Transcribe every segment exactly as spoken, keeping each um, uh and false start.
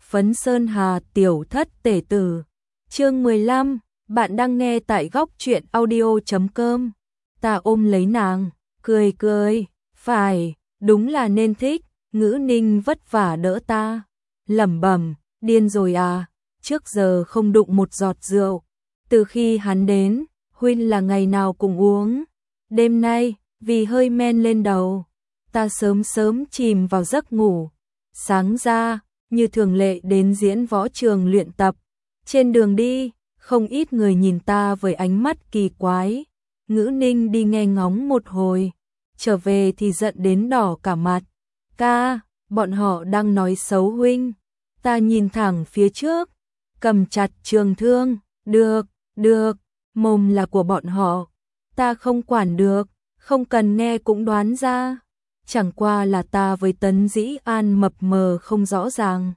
Phấn Sơn Hà tiểu thất tể tử. Chương mười lăm, bạn đang nghe tại góc truyện audio chấm com. Ta ôm lấy nàng, cười cười, phải, đúng là nên thích. Ngữ Ninh vất vả đỡ ta, lẩm bẩm, điên rồi à, trước giờ không đụng một giọt rượu. Từ khi hắn đến, huynh là ngày nào cũng uống. Đêm nay, vì hơi men lên đầu, ta sớm sớm chìm vào giấc ngủ. Sáng ra, như thường lệ đến diễn võ trường luyện tập. Trên đường đi, không ít người nhìn ta với ánh mắt kỳ quái. Ngữ Ninh đi nghe ngóng một hồi, trở về thì giận đến đỏ cả mặt. Ca, bọn họ đang nói xấu huynh. Ta nhìn thẳng phía trước, cầm chặt trường thương, được, được, mồm là của bọn họ. Ta không quản được, không cần nghe cũng đoán ra. Chẳng qua là ta với Tấn Dĩ An mập mờ không rõ ràng,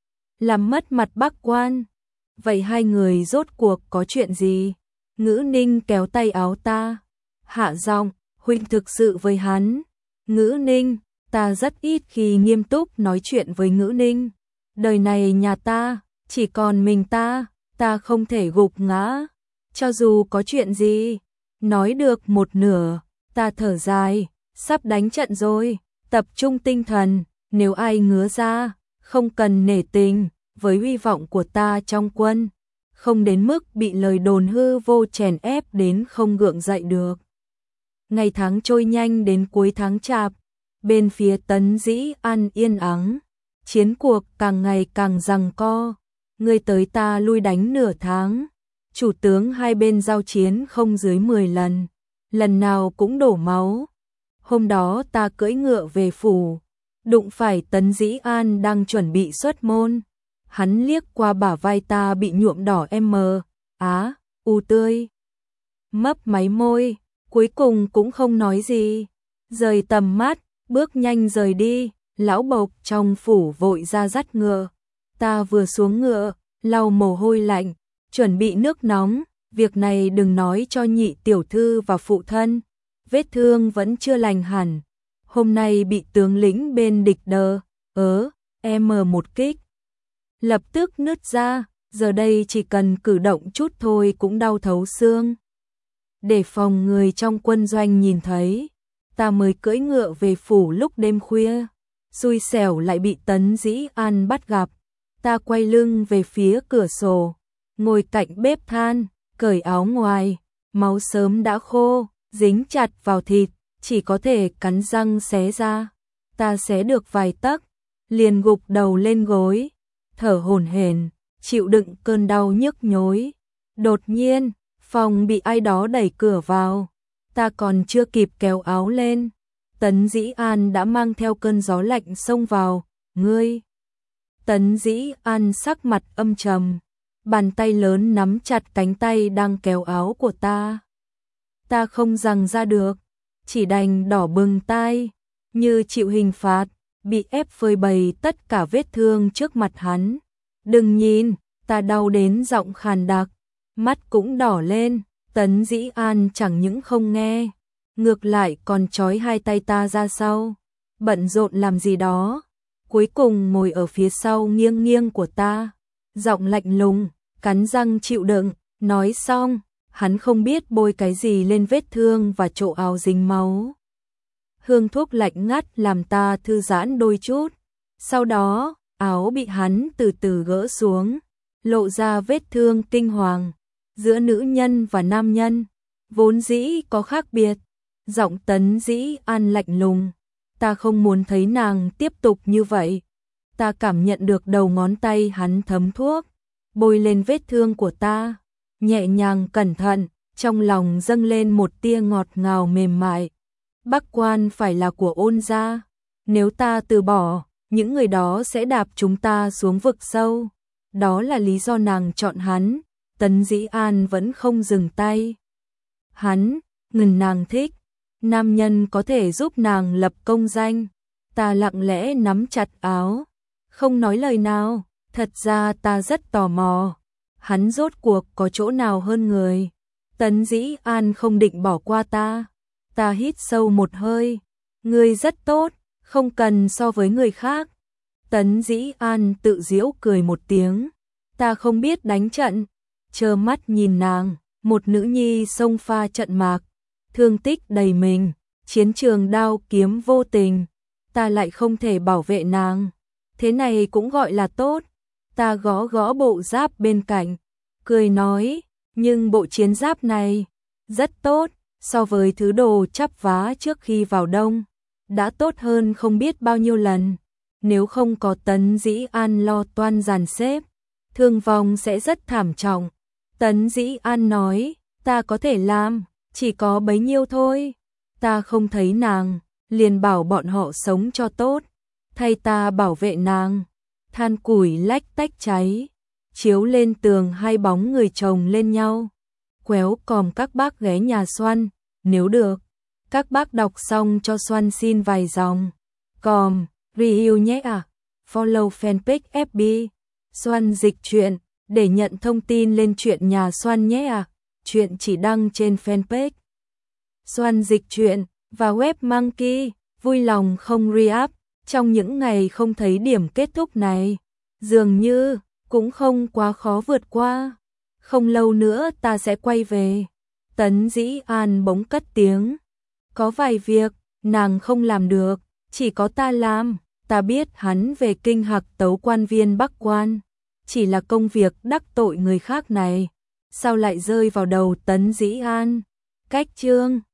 làm mất mặt Bác Quan. Vậy hai người rốt cuộc có chuyện gì? Ngữ Ninh kéo tay áo ta, hạ giọng, huynh thực sự với hắn. Ngữ Ninh, ta rất ít khi nghiêm túc nói chuyện với Ngữ Ninh. Đời này nhà ta, chỉ còn mình ta, ta không thể gục ngã. Cho dù có chuyện gì, nói được một nửa, ta thở dài, sắp đánh trận rồi, tập trung tinh thần, nếu ai ngứa ra, không cần nể tình, với uy vọng của ta trong quân, không đến mức bị lời đồn hư vô chèn ép đến không gượng dậy được. Ngày tháng trôi nhanh đến cuối tháng Chạp, bên phía Tấn Dĩ An yên ắng, chiến cuộc càng ngày càng giằng co, người tới ta lui đánh nửa tháng, chủ tướng hai bên giao chiến không dưới mười lần, lần nào cũng đổ máu. Hôm đó ta cưỡi ngựa về phủ, đụng phải Tấn Dĩ An đang chuẩn bị xuất môn. Hắn liếc qua bả vai ta bị nhuộm đỏ em mờ, á, u tươi. Mấp máy môi, cuối cùng cũng không nói gì. Rời tầm mắt, bước nhanh rời đi, lão bộc trong phủ vội ra dắt ngựa. Ta vừa xuống ngựa, lau mồ hôi lạnh, chuẩn bị nước nóng. Việc này đừng nói cho nhị tiểu thư và phụ thân. Vết thương vẫn chưa lành hẳn. Hôm nay bị tướng lĩnh bên địch đờ, ớ, em một kích. Lập tức nứt ra, giờ đây chỉ cần cử động chút thôi cũng đau thấu xương. Để phòng người trong quân doanh nhìn thấy, ta mới cưỡi ngựa về phủ lúc đêm khuya. Xui xẻo lại bị Tấn Dĩ An bắt gặp. Ta quay lưng về phía cửa sổ, ngồi cạnh bếp than, cởi áo ngoài, máu sớm đã khô, dính chặt vào thịt, chỉ có thể cắn răng xé ra. Ta xé được vài tấc, liền gục đầu lên gối, thở hổn hển, chịu đựng cơn đau nhức nhối. Đột nhiên, phòng bị ai đó đẩy cửa vào. Ta còn chưa kịp kéo áo lên, Tấn Dĩ An đã mang theo cơn gió lạnh xông vào. Ngươi! Tấn Dĩ An sắc mặt âm trầm, bàn tay lớn nắm chặt cánh tay đang kéo áo của ta. Ta không giằng ra được, chỉ đành đỏ bừng tai, như chịu hình phạt, bị ép phơi bày tất cả vết thương trước mặt hắn. Đừng nhìn, ta đau đến giọng khàn đặc, mắt cũng đỏ lên. Tấn Dĩ An chẳng những không nghe, ngược lại còn trói hai tay ta ra sau, bận rộn làm gì đó. Cuối cùng ngồi ở phía sau nghiêng nghiêng của ta, giọng lạnh lùng, cắn răng chịu đựng. Nói xong, hắn không biết bôi cái gì lên vết thương và chỗ áo dính máu. Hương thuốc lạnh ngắt làm ta thư giãn đôi chút. Sau đó, áo bị hắn từ từ gỡ xuống, lộ ra vết thương kinh hoàng. Giữa nữ nhân và nam nhân, vốn dĩ có khác biệt. Giọng Tấn Dĩ An lạnh lùng. Ta không muốn thấy nàng tiếp tục như vậy. Ta cảm nhận được đầu ngón tay hắn thấm thuốc, bôi lên vết thương của ta. Nhẹ nhàng cẩn thận, trong lòng dâng lên một tia ngọt ngào mềm mại. Bác Quan phải là của Ôn gia. Nếu ta từ bỏ, những người đó sẽ đạp chúng ta xuống vực sâu. Đó là lý do nàng chọn hắn. Tấn Dĩ An vẫn không dừng tay. Hắn, ngừng nàng thích. Nam nhân có thể giúp nàng lập công danh. Ta lặng lẽ nắm chặt áo, không nói lời nào. Thật ra ta rất tò mò, hắn rốt cuộc có chỗ nào hơn người. Tấn Dĩ An không định bỏ qua ta. Ta hít sâu một hơi. Ngươi rất tốt, không cần so với người khác. Tấn Dĩ An tự giễu cười một tiếng. Ta không biết đánh trận. Trơ mắt nhìn nàng, một nữ nhi xông pha trận mạc, thương tích đầy mình, chiến trường đao kiếm vô tình, ta lại không thể bảo vệ nàng. Thế này cũng gọi là tốt. Ta gõ gõ bộ giáp bên cạnh, cười nói, nhưng bộ chiến giáp này rất tốt, so với thứ đồ chắp vá trước khi vào đông, đã tốt hơn không biết bao nhiêu lần. Nếu không có Tấn Dĩ An lo toan dàn xếp, thương vong sẽ rất thảm trọng. Tấn Dĩ An nói, ta có thể làm, chỉ có bấy nhiêu thôi. Ta không thấy nàng, liền bảo bọn họ sống cho tốt, thay ta bảo vệ nàng. Than củi lách tách cháy, chiếu lên tường hai bóng người chồng lên nhau. Quéo còm các bác ghé nhà Xoan, nếu được, các bác đọc xong cho Xoan xin vài dòng. Còm, review nhé à, follow fanpage ép bê, Xoan dịch truyện, để nhận thông tin lên chuyện nhà Xoan nhé à, chuyện chỉ đăng trên fanpage Xoan dịch truyện và web Monkey, vui lòng không re-up. Trong những ngày không thấy điểm kết thúc này, dường như cũng không quá khó vượt qua. Không lâu nữa ta sẽ quay về. Tấn Dĩ An bỗng cất tiếng. Có vài việc, nàng không làm được, chỉ có ta làm. Ta biết hắn về kinh hạc tấu quan viên Bắc Quan, chỉ là công việc đắc tội người khác này, sao lại rơi vào đầu Tấn Dĩ An. Cách chương